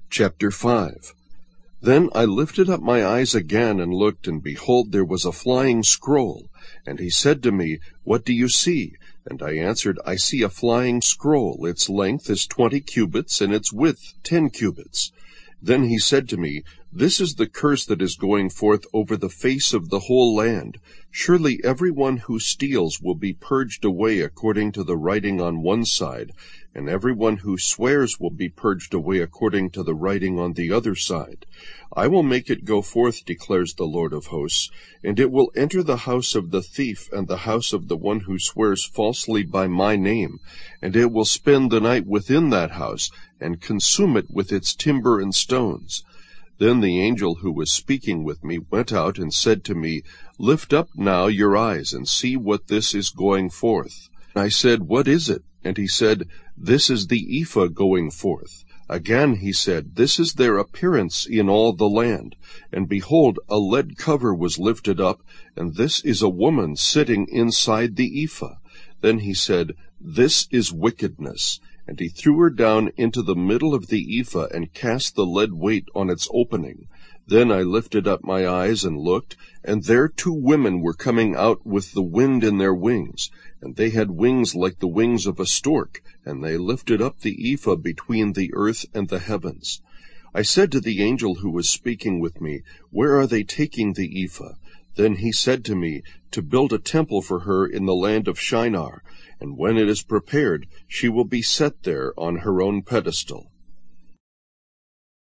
Chapter 5. Then I lifted up my eyes again and looked, and behold, there was a flying scroll. And he said to me, What do you see? And I answered, I see a flying scroll. Its length is 20 cubits, and its width 10 cubits. Then he said to me, This is the curse that is going forth over the face of the whole land. Surely everyone who steals will be purged away according to the writing on one side, and everyone who swears will be purged away according to the writing on the other side. I will make it go forth, declares the Lord of hosts, and it will enter the house of the thief and the house of the one who swears falsely by my name, and it will spend the night within that house, and consume it with its timber and stones. Then the angel who was speaking with me went out and said to me, Lift up now your eyes, and see what this is going forth. I said, What is it? And he said, This is the ephah going forth. Again he said, This is their appearance in all the land. And behold, a lead cover was lifted up, and this is a woman sitting inside the ephah. Then he said, This is wickedness. And he threw her down into the middle of the ephah, and cast the lead weight on its opening. Then I lifted up my eyes and looked, and there 2 women were coming out with the wind in their wings, and they had wings like the wings of a stork, and they lifted up the ephah between the earth and the heavens. I said to the angel who was speaking with me, Where are they taking the ephah? Then he said to me, To build a temple for her in the land of Shinar, and when it is prepared, she will be set there on her own pedestal.